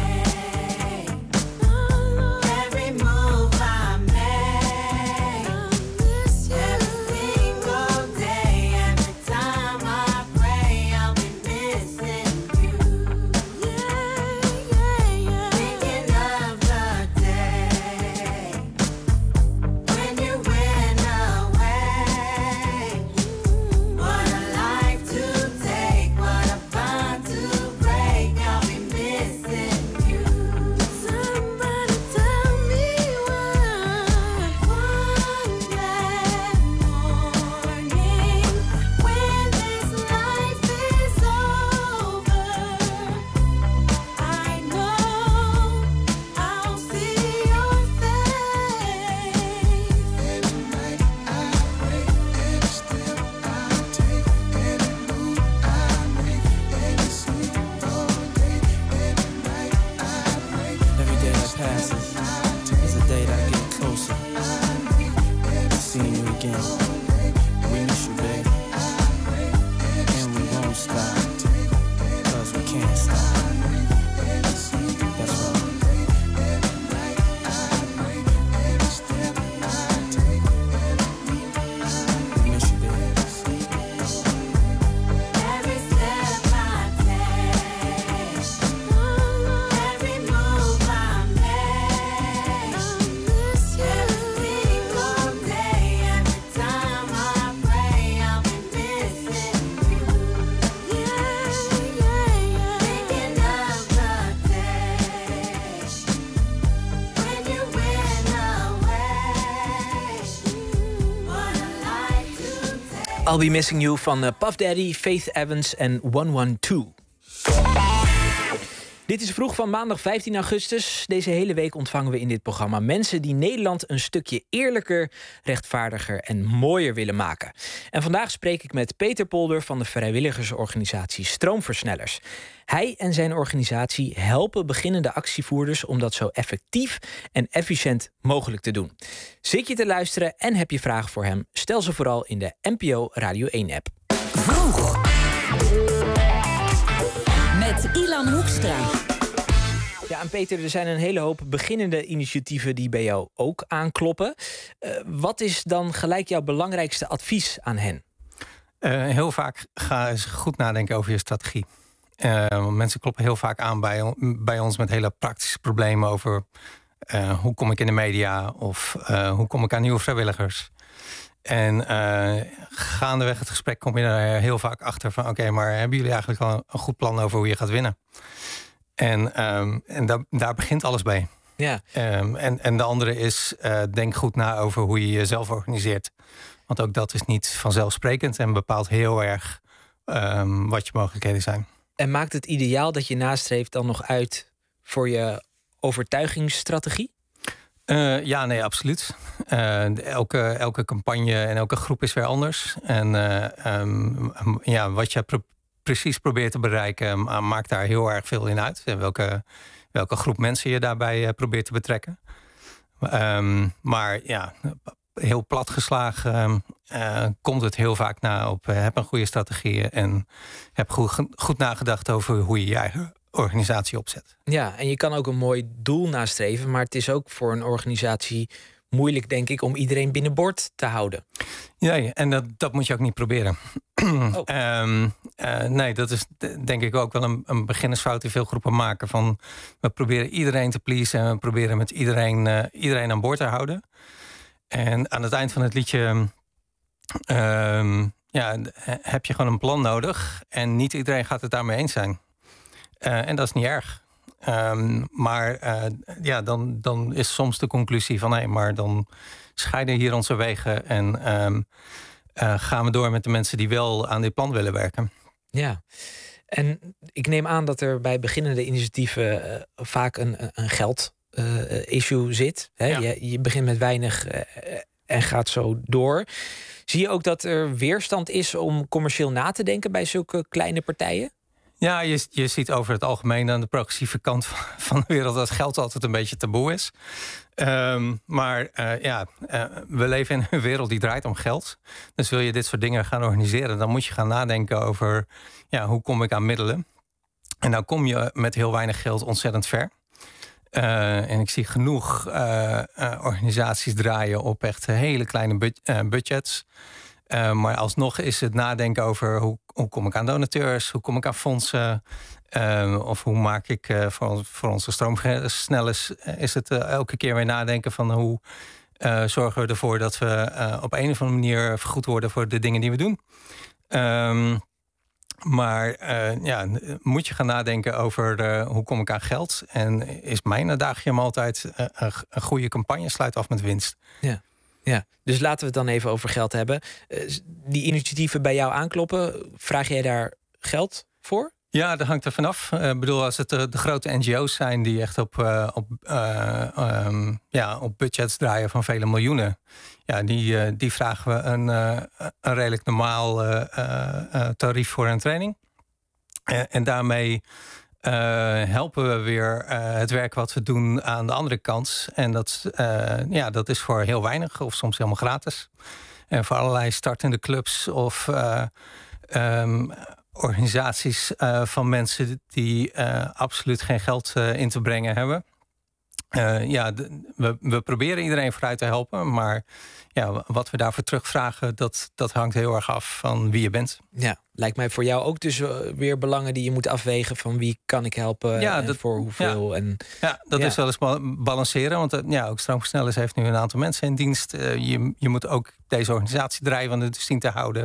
I'll Be Missing You van Puff Daddy, Faith Evans en 112. Dit is Vroeg van maandag 15 augustus. Deze hele week ontvangen we in dit programma mensen die Nederland een stukje eerlijker, rechtvaardiger en mooier willen maken. En vandaag spreek ik met Peter Polder van de vrijwilligersorganisatie Stroomversnellers. Hij en zijn organisatie helpen beginnende actievoerders om dat zo effectief en efficiënt mogelijk te doen. Zit je te luisteren en heb je vragen voor hem? Stel ze vooral in de NPO Radio 1-app.
Vroeg. Met Ilan Hoekstra.
Ja, en Peter, er zijn een hele hoop beginnende initiatieven die bij jou ook aankloppen. Wat is dan gelijk jouw belangrijkste advies aan hen?
Heel vaak ga eens goed nadenken over je strategie. Want mensen kloppen heel vaak aan bij ons met hele praktische problemen over hoe kom ik in de media of hoe kom ik aan nieuwe vrijwilligers. En gaandeweg het gesprek kom je er heel vaak achter van oké, maar hebben jullie eigenlijk al een goed plan over hoe je gaat winnen? En daar begint alles bij.
Ja.
En de andere is, denk goed na over hoe je jezelf organiseert. Want ook dat is niet vanzelfsprekend en bepaalt heel erg wat je mogelijkheden zijn.
En maakt het ideaal dat je nastreeft dan nog uit voor je overtuigingsstrategie?
Ja, nee, absoluut. Elke campagne en elke groep is weer anders. En wat je precies probeert te bereiken maakt daar heel erg veel in uit. En welke groep mensen je daarbij probeert te betrekken. Maar ja, heel plat geslagen komt het heel vaak na op heb een goede strategie en heb goed nagedacht over hoe je je eigen organisatie opzet.
Ja, en je kan ook een mooi doel nastreven, maar het is ook voor een organisatie moeilijk, denk ik, om iedereen binnenboord te houden.
Ja, en dat moet je ook niet proberen.
Oh.
Nee, dat is denk ik ook wel een beginnersfout die veel groepen maken. Van we proberen iedereen te pleasen en we proberen met iedereen aan boord te houden. En aan het eind van het liedje heb je gewoon een plan nodig. En niet iedereen gaat het daarmee eens zijn. En dat is niet erg. Dan is soms de conclusie van nee, maar dan scheiden hier onze wegen en gaan we door met de mensen die wel aan dit plan willen werken.
Ja, en ik neem aan dat er bij beginnende initiatieven vaak een geld-issue zit. Hè?
Ja.
Je begint met weinig en gaat zo door. Zie je ook dat er weerstand is om commercieel na te denken bij zulke kleine partijen?
Ja, je ziet over het algemeen aan de progressieve kant van de wereld dat geld altijd een beetje taboe is. We leven in een wereld die draait om geld. Dus wil je dit soort dingen gaan organiseren, dan moet je gaan nadenken over hoe kom ik aan middelen. En nou kom je met heel weinig geld ontzettend ver. En ik zie genoeg organisaties draaien op echt hele kleine budgets. Maar alsnog is het nadenken over hoe kom ik aan donateurs, hoe kom ik aan fondsen, of hoe maak ik voor onze stroomversnellers, is het elke keer weer nadenken van hoe zorgen we ervoor dat we op een of andere manier vergoed worden voor de dingen die we doen. Moet je gaan nadenken over hoe kom ik aan geld. En is mijn adagium altijd een goede campagne sluit af met winst.
Ja, dus laten we het dan even over geld hebben. Die initiatieven bij jou aankloppen, vraag jij daar geld voor?
Ja, dat hangt er vanaf. Ik bedoel, als het de grote NGO's zijn die echt op budgets draaien van vele miljoenen. Ja, die vragen we een redelijk normaal tarief voor een training. En daarmee helpen we weer het werk wat we doen aan de andere kant. En dat is voor heel weinig of soms helemaal gratis. En voor allerlei startende clubs of organisaties van mensen die absoluut geen geld in te brengen hebben. We proberen iedereen vooruit te helpen. Maar wat we daarvoor terugvragen, dat hangt heel erg af van wie je bent. Ja,
lijkt mij voor jou ook dus weer belangen die je moet afwegen van wie kan ik helpen en voor hoeveel.
Dat is wel eens balanceren. Want ook Stroomversnellers heeft nu een aantal mensen in dienst. Je moet ook deze organisatie drijvende zien te houden.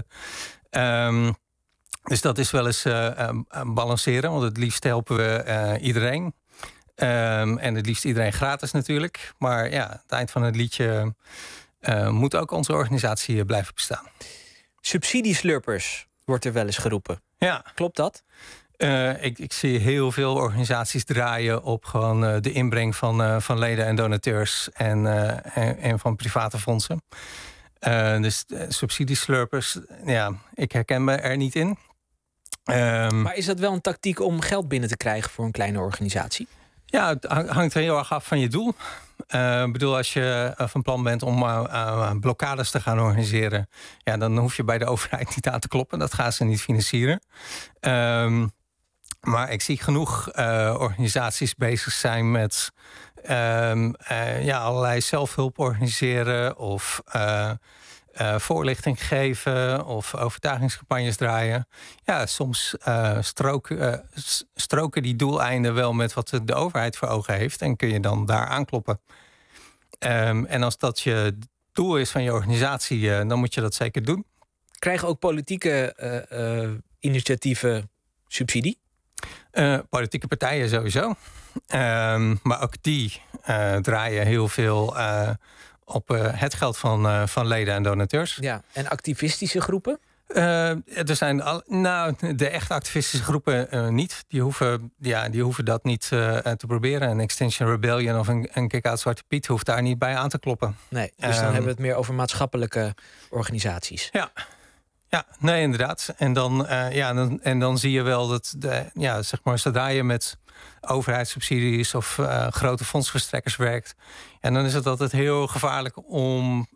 Dus dat is wel eens balanceren. Want het liefst helpen we iedereen. En het liefst iedereen gratis natuurlijk. Maar aan het eind van het liedje moet ook onze organisatie blijven bestaan.
Subsidieslurpers wordt er wel eens geroepen.
Ja.
Klopt dat?
Ik zie heel veel organisaties draaien op gewoon de inbreng van leden en donateurs en van private fondsen. Dus subsidieslurpers, ik herken me er niet in.
Maar is dat wel een tactiek om geld binnen te krijgen voor een kleine organisatie?
Ja, het hangt heel erg af van je doel. Ik bedoel, als je van plan bent om blokkades te gaan organiseren, dan hoef je bij de overheid niet aan te kloppen. Dat gaan ze niet financieren. Maar ik zie genoeg organisaties bezig zijn met allerlei zelfhulp organiseren of voorlichting geven of overtuigingscampagnes draaien. Ja, soms stroken die doeleinden wel met wat de overheid voor ogen heeft en kun je dan daar aankloppen. En als dat je doel is van je organisatie, dan moet je dat zeker doen.
Krijgen ook politieke initiatieven subsidie?
Politieke partijen sowieso. Maar ook die draaien heel veel op het geld van leden en donateurs.
Ja, en activistische groepen?
Er zijn de echt activistische groepen niet. Die hoeven dat niet te proberen. Een Extinction Rebellion of een Kick-Out Zwarte Piet hoeft daar niet bij aan te kloppen.
Nee, dus dan hebben we het meer over maatschappelijke organisaties.
Ja, nee, inderdaad. En dan zie je wel dat zodra je met overheidssubsidies of grote fondsverstrekkers werkt, en dan is het altijd heel gevaarlijk om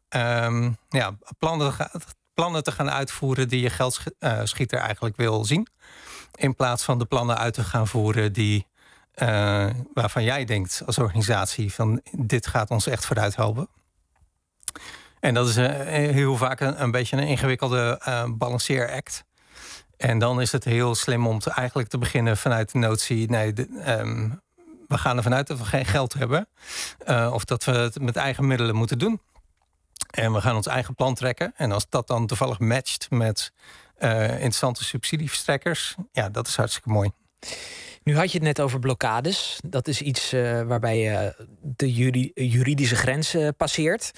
plannen te gaan uitvoeren die je geldschieter eigenlijk wil zien, in plaats van de plannen uit te gaan voeren die waarvan jij denkt als organisatie van dit gaat ons echt vooruit helpen. En dat is heel vaak een beetje een ingewikkelde balanceeract. En dan is het heel slim om eigenlijk te beginnen vanuit de notie, we gaan ervan uit dat we geen geld hebben. Of dat we het met eigen middelen moeten doen. En we gaan ons eigen plan trekken. En als dat dan toevallig matcht met interessante subsidieverstrekkers, ja, dat is hartstikke mooi.
Nu had je het net over blokkades. Dat is iets waarbij je de juridische grens passeert.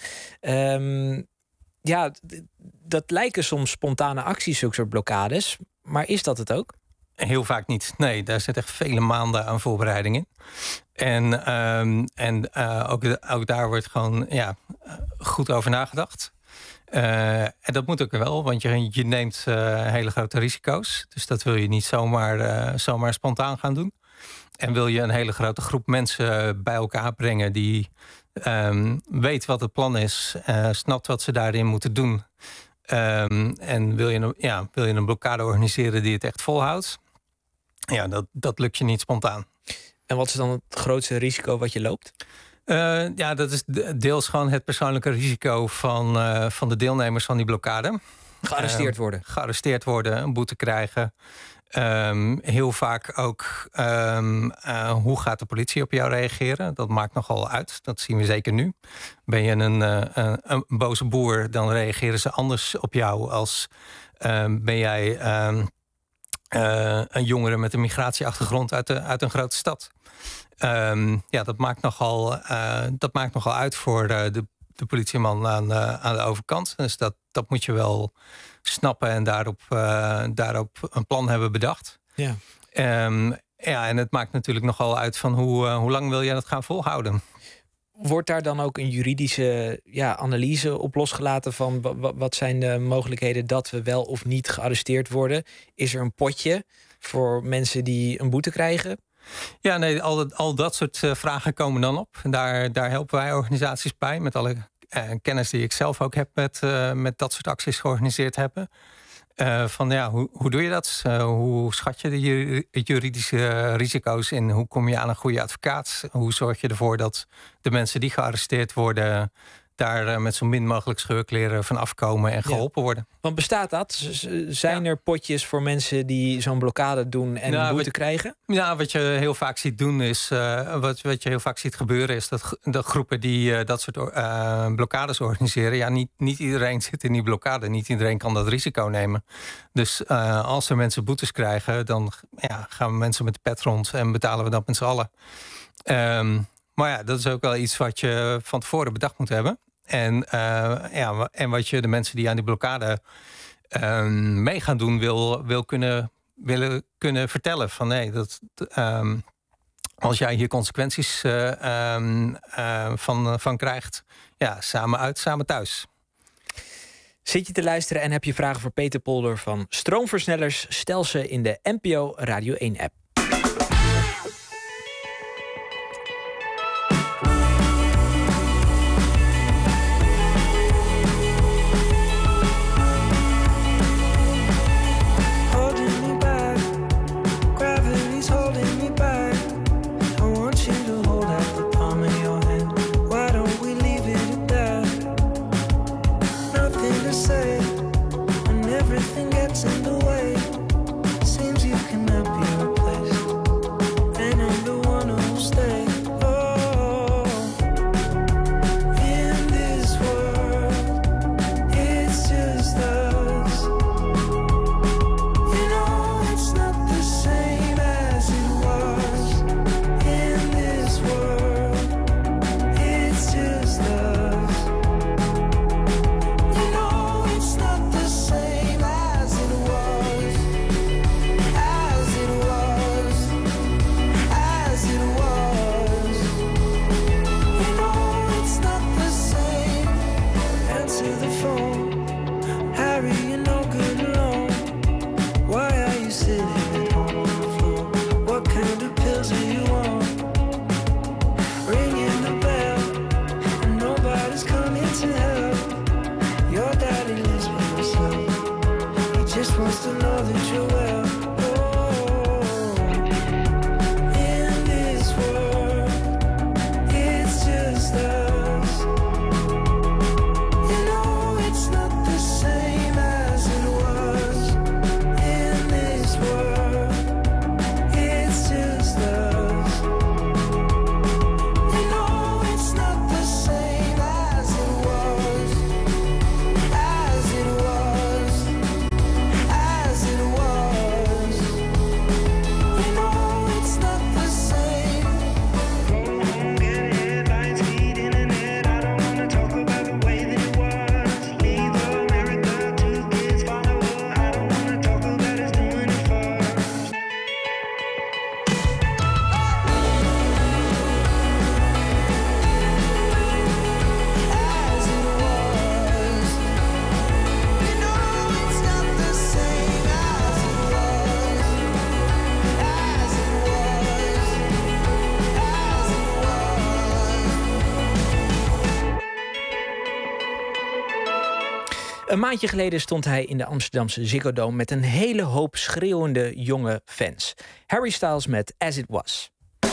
Dat lijken soms spontane acties, zulke soort blokkades. Maar is dat het ook?
Heel vaak niet. Nee, daar zit echt vele maanden aan voorbereiding in. En ook daar wordt gewoon goed over nagedacht. En dat moet ook wel, want je neemt hele grote risico's. Dus dat wil je niet zomaar spontaan gaan doen. En wil je een hele grote groep mensen bij elkaar brengen die weet wat het plan is, snapt wat ze daarin moeten doen. En wil je een blokkade organiseren die het echt volhoudt? Ja, dat lukt je niet spontaan.
En wat is dan het grootste risico wat je loopt?
Dat is deels gewoon het persoonlijke risico van de deelnemers van die blokkade. Gearresteerd worden, een boete krijgen. Heel vaak ook hoe gaat de politie op jou reageren? Dat maakt nogal uit, dat zien we zeker nu. Ben je een boze boer, dan reageren ze anders op jou als ben jij een jongere met een migratieachtergrond uit een grote stad. Dat maakt nogal uit voor de politieman aan de overkant. Dus dat moet je wel snappen en daarop een plan hebben bedacht.
Ja.
En het maakt natuurlijk nogal uit van hoe lang wil je dat gaan volhouden.
Wordt daar dan ook een juridische analyse op losgelaten van wat zijn de mogelijkheden dat we wel of niet gearresteerd worden? Is er een potje voor mensen die een boete krijgen?
Ja, nee, al dat soort vragen komen dan op. Daar helpen wij organisaties bij met alle kennis die ik zelf ook heb met dat soort acties georganiseerd hebben. Hoe doe je dat? Hoe schat je de juridische risico's in? Hoe kom je aan een goede advocaat? Hoe zorg je ervoor dat de mensen die gearresteerd worden daar met zo min mogelijk scheurkleren van afkomen en geholpen worden?
Want bestaat dat? Zijn er potjes voor mensen die zo'n blokkade doen en een boete krijgen?
Ja, wat je heel vaak ziet doen is, wat je heel vaak ziet gebeuren is dat groepen die dat soort blokkades organiseren, niet iedereen zit in die blokkade, niet iedereen kan dat risico nemen. Dus als er mensen boetes krijgen, dan gaan we mensen met de pet rond en betalen we dat met z'n allen. Maar dat is ook wel iets wat je van tevoren bedacht moet hebben. En wat je de mensen die aan die blokkade mee gaan doen willen kunnen vertellen. Van als jij hier consequenties van krijgt, samen uit, samen thuis.
Zit je te luisteren en heb je vragen voor Peter Polder van Stroomversnellers? Stel ze in de NPO Radio 1 app. Een maandje geleden stond hij in de Amsterdamse Ziggo Dome met een hele hoop schreeuwende jonge fans. Harry Styles met As It Was.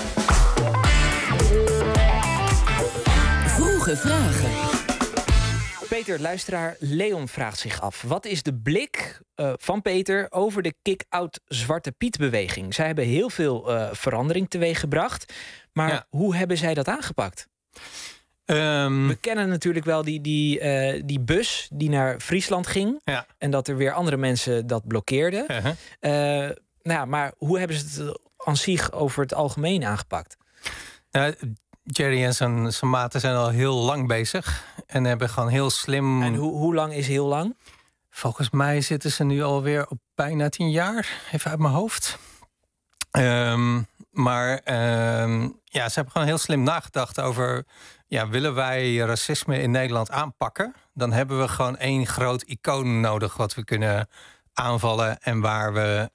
Vroege vragen.
Peter, luisteraar Leon vraagt zich af: wat is de blik van Peter over de kick-out Zwarte Piet-beweging? Zij hebben heel veel verandering teweeggebracht. Maar hoe hebben zij dat aangepakt? We kennen natuurlijk wel die bus die naar Friesland ging. Ja. En dat er weer andere mensen dat blokkeerden. Maar hoe hebben ze het aan zich over het algemeen aangepakt?
Jerry en zijn maten zijn al heel lang bezig. En hebben gewoon heel slim...
En hoe lang is heel lang?
Volgens mij zitten ze nu alweer op bijna 10 jaar. Even uit mijn hoofd. Ze hebben gewoon heel slim nagedacht over... willen wij racisme in Nederland aanpakken? Dan hebben we gewoon 1 groot icoon nodig... wat we kunnen aanvallen en waar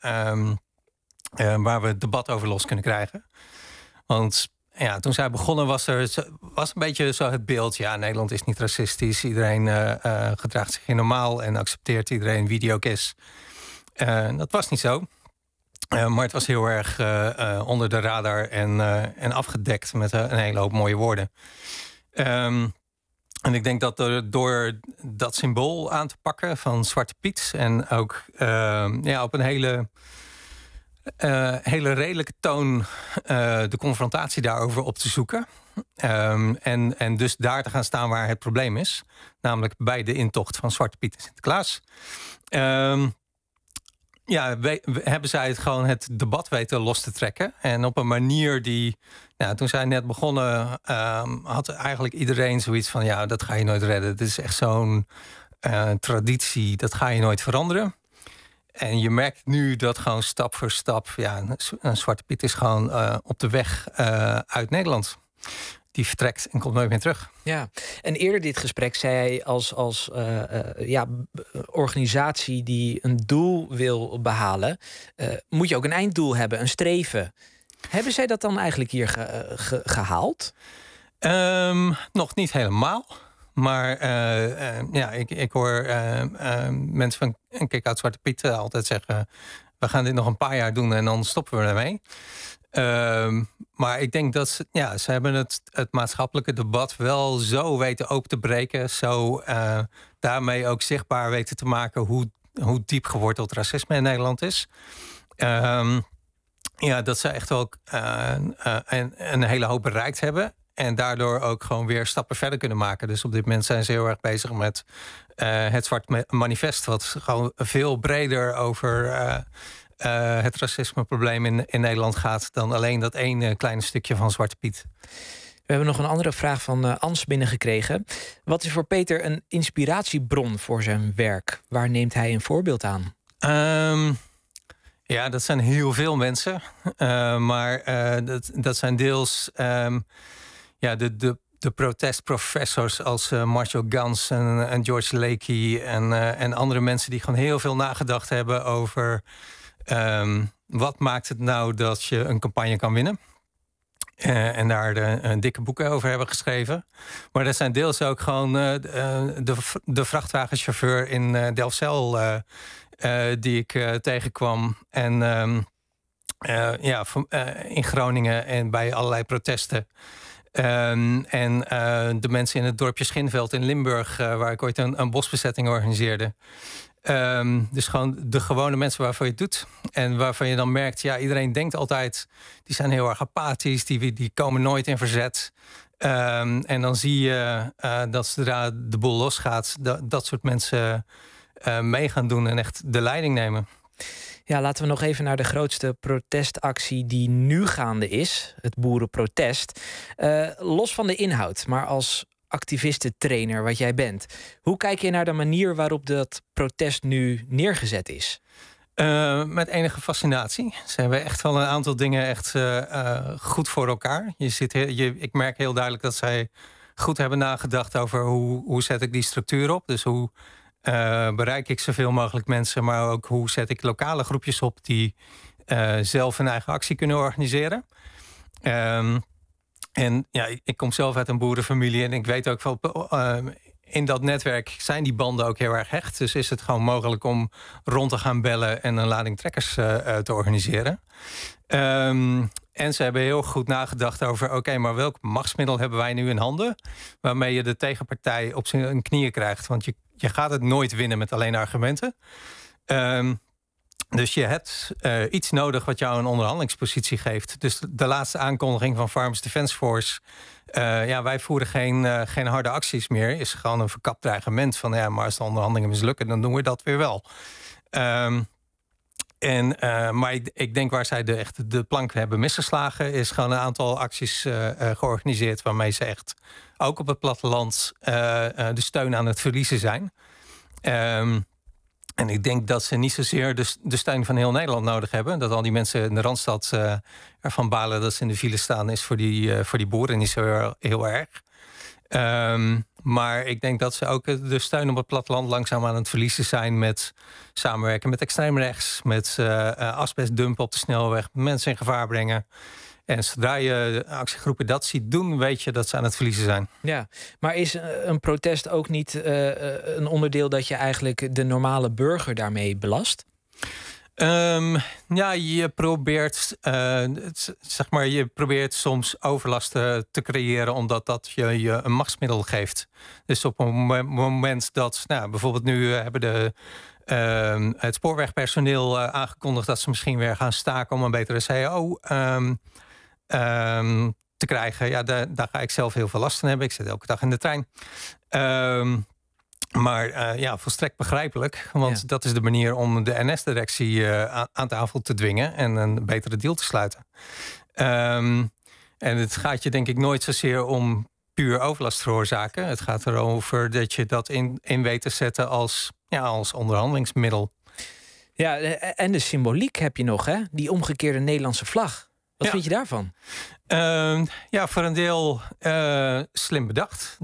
we het debat over los kunnen krijgen. Want toen zij begonnen was een beetje zo het beeld... Nederland is niet racistisch. Iedereen gedraagt zich hier normaal en accepteert iedereen wie die ook is. Dat was niet zo. Maar het was heel erg onder de radar en afgedekt met een hele hoop mooie woorden. En ik denk dat door dat symbool aan te pakken van Zwarte Piet... en ook op een hele redelijke toon de confrontatie daarover op te zoeken. En dus daar te gaan staan waar het probleem is. Namelijk bij de intocht van Zwarte Piet en Sinterklaas. Hebben zij het debat weten los te trekken. En op een manier die... toen zij net begonnen, had eigenlijk iedereen zoiets van... dat ga je nooit redden. Het is echt zo'n traditie, dat ga je nooit veranderen. En je merkt nu dat gewoon stap voor stap... een Zwarte Piet is gewoon op de weg uit Nederland. Die vertrekt en komt nooit meer terug.
Ja, en eerder dit gesprek zei hij als organisatie die een doel wil behalen... moet je ook een einddoel hebben, een streven. Hebben zij dat dan eigenlijk hier gehaald?
Nog niet helemaal. Maar ik hoor mensen van Kick-Out Zwarte Piet altijd zeggen... we gaan dit nog een paar jaar doen en dan stoppen we ermee. Maar ik denk dat ze hebben het maatschappelijke debat wel zo weten open te breken. Zo daarmee ook zichtbaar weten te maken hoe diep geworteld racisme in Nederland is. Dat ze echt wel een hele hoop bereikt hebben. En daardoor ook gewoon weer stappen verder kunnen maken. Dus op dit moment zijn ze heel erg bezig met het Zwart Manifest. Wat gewoon veel breder over het racismeprobleem in Nederland gaat... dan alleen dat 1 kleine stukje van Zwarte Piet.
We hebben nog een andere vraag van Ans binnengekregen. Wat is voor Peter een inspiratiebron voor zijn werk? Waar neemt hij een voorbeeld aan?
Dat zijn heel veel mensen. Maar dat zijn deels... De protestprofessors als Marshall Gans en George Lakey... en andere mensen die gewoon heel veel nagedacht hebben over... wat maakt het nou dat je een campagne kan winnen? En daar dikke boeken over hebben geschreven. Maar dat zijn deels ook gewoon de vrachtwagenchauffeur in Delfzijl... die ik tegenkwam. En in Groningen en bij allerlei protesten... de mensen in het dorpje Schinveld in Limburg... waar ik ooit een bosbezetting organiseerde. Dus gewoon de gewone mensen waarvan je het doet. En waarvan je dan merkt, iedereen denkt altijd... die zijn heel erg apathisch, die komen nooit in verzet. En dan zie je dat zodra de boel losgaat... dat soort mensen mee gaan doen en echt de leiding nemen.
Ja, laten we nog even naar de grootste protestactie die nu gaande is. Het boerenprotest. Los van de inhoud, maar als activistentrainer wat jij bent. Hoe kijk je naar de manier waarop dat protest nu neergezet is?
Met enige fascinatie. Ze hebben echt wel een aantal dingen echt goed voor elkaar. Ik merk heel duidelijk dat zij goed hebben nagedacht over hoe zet ik die structuur op. Dus hoe bereik ik zoveel mogelijk mensen, maar ook hoe zet ik lokale groepjes op die zelf hun eigen actie kunnen organiseren. En ik kom zelf uit een boerenfamilie en ik weet ook wel, in dat netwerk zijn die banden ook heel erg hecht. Dus is het gewoon mogelijk om rond te gaan bellen en een lading trekkers te organiseren. En ze hebben heel goed nagedacht over... oké, maar welk machtsmiddel hebben wij nu in handen... waarmee je de tegenpartij op zijn knieën krijgt. Want je gaat het nooit winnen met alleen argumenten. Dus je hebt iets nodig wat jou een onderhandelingspositie geeft. Dus de laatste aankondiging van Farmers Defence Force... wij voeren geen harde acties meer. Is gewoon een verkapt dreigement van... maar als de onderhandelingen mislukken, dan doen we dat weer wel. Maar ik denk waar zij de plank hebben misgeslagen... is gewoon een aantal acties georganiseerd... waarmee ze echt ook op het platteland de steun aan het verliezen zijn. En ik denk dat ze niet zozeer de steun van heel Nederland nodig hebben. Dat al die mensen in de Randstad ervan balen dat ze in de file staan... is voor die boeren niet zo heel erg. Maar ik denk dat ze ook de steun op het platteland langzaam aan het verliezen zijn... met samenwerken met extreem rechts, met asbestdumpen op de snelweg... mensen in gevaar brengen. En zodra je actiegroepen dat ziet doen, weet je dat ze aan het verliezen zijn.
Ja, maar is een protest ook niet een onderdeel dat je eigenlijk de normale burger daarmee belast?
Je probeert soms overlast te creëren... omdat dat je een machtsmiddel geeft. Dus op een moment dat... bijvoorbeeld nu hebben het spoorwegpersoneel aangekondigd... dat ze misschien weer gaan staken om een betere CAO te krijgen. Ja, daar ga ik zelf heel veel last van hebben. Ik zit elke dag in de trein. Maar volstrekt begrijpelijk. Want dat is de manier om de NS-directie aan tafel te dwingen... en een betere deal te sluiten. En het gaat je denk ik nooit zozeer om puur overlast veroorzaken. Het gaat erover dat je dat in weet te zetten als onderhandelingsmiddel.
Ja, en de symboliek heb je nog, hè? Die omgekeerde Nederlandse vlag. Wat vind je daarvan?
Voor een deel slim bedacht.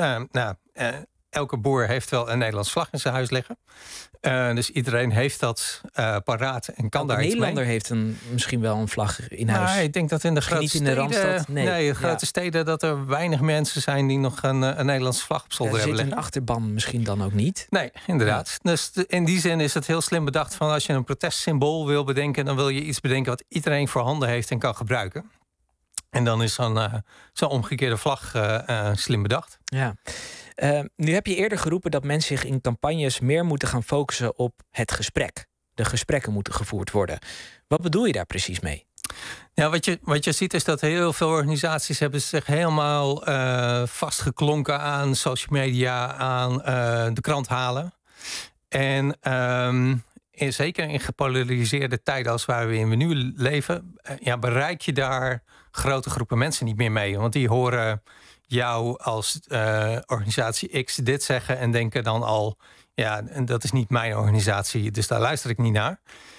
Elke boer heeft wel een Nederlands vlag in zijn huis liggen. Dus iedereen heeft dat paraat en kan daar iets mee.
Nederlander heeft misschien wel een vlag in huis.
Ik denk dat in de grote steden...
Niet in de Randstad?
Nee, de grote steden dat er weinig mensen zijn... die nog een Nederlandse vlag op zolder hebben liggen.
Zit een achterban misschien dan ook niet?
Nee, inderdaad. Ja. Dus in die zin is het heel slim bedacht... van als je een protestsymbool wil bedenken... dan wil je iets bedenken wat iedereen voor handen heeft en kan gebruiken. En dan is zo'n omgekeerde vlag slim bedacht.
Ja. Nu heb je eerder geroepen dat mensen zich in campagnes meer moeten gaan focussen op het gesprek. De gesprekken moeten gevoerd worden. Wat bedoel je daar precies mee?
Ja, wat je ziet is dat heel veel organisaties hebben zich helemaal vastgeklonken aan social media, aan de krant halen. En zeker in gepolariseerde tijden als waar we nu leven, bereik je daar grote groepen mensen niet meer mee. Want die horen jou als organisatie X dit zeggen en denken dan al... dat is niet mijn organisatie, dus daar luister ik niet naar.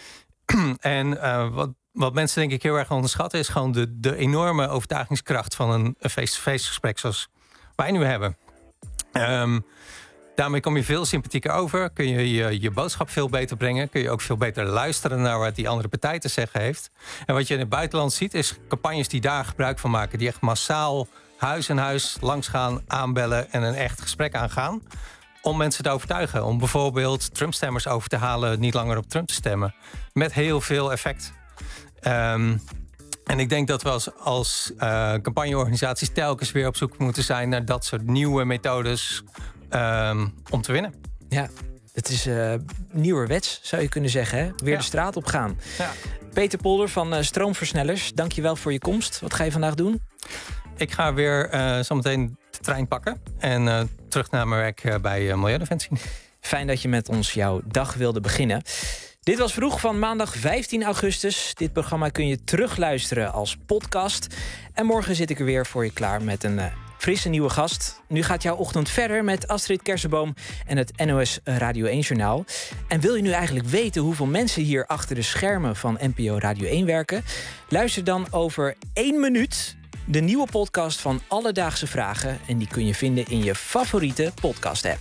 En wat mensen denk ik heel erg onderschatten... is gewoon de enorme overtuigingskracht van een face-to-face gesprek zoals wij nu hebben. Daarmee kom je veel sympathieker over. Kun je je boodschap veel beter brengen. Kun je ook veel beter luisteren naar wat die andere partij te zeggen heeft. En wat je in het buitenland ziet is campagnes die daar gebruik van maken. Die echt massaal huis en huis langs gaan, aanbellen en een echt gesprek aangaan. Om mensen te overtuigen. Om bijvoorbeeld Trump-stemmers over te halen niet langer op Trump te stemmen. Met heel veel effect. En ik denk dat we als campagneorganisaties telkens weer op zoek moeten zijn naar dat soort nieuwe methodes om te winnen.
Ja, het is nieuwerwets, zou je kunnen zeggen. Hè? Weer de straat op gaan. Ja. Peter Polder van Stroomversnellers, dank je wel voor je komst. Wat ga je vandaag doen?
Ik ga weer zometeen de trein pakken en terug naar mijn werk bij Milieudefensie.
Fijn dat je met ons jouw dag wilde beginnen. Dit was Vroeg van maandag 15 augustus. Dit programma kun je terugluisteren als podcast. En morgen zit ik er weer voor je klaar met een frisse nieuwe gast. Nu gaat jouw ochtend verder met Astrid Kersenboom en het NOS Radio 1-journaal. En wil je nu eigenlijk weten hoeveel mensen hier achter de schermen van NPO Radio 1 werken? Luister dan over 1 minuut de nieuwe podcast van Alledaagse Vragen. En die kun je vinden in je favoriete podcast-app.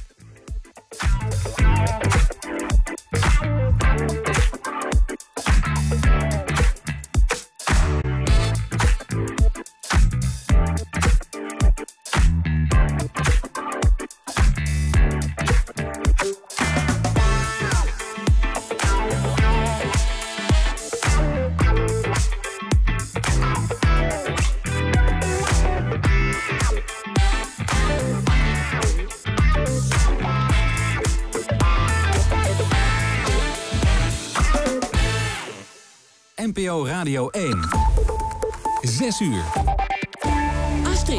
NPO Radio 1. 6 uur.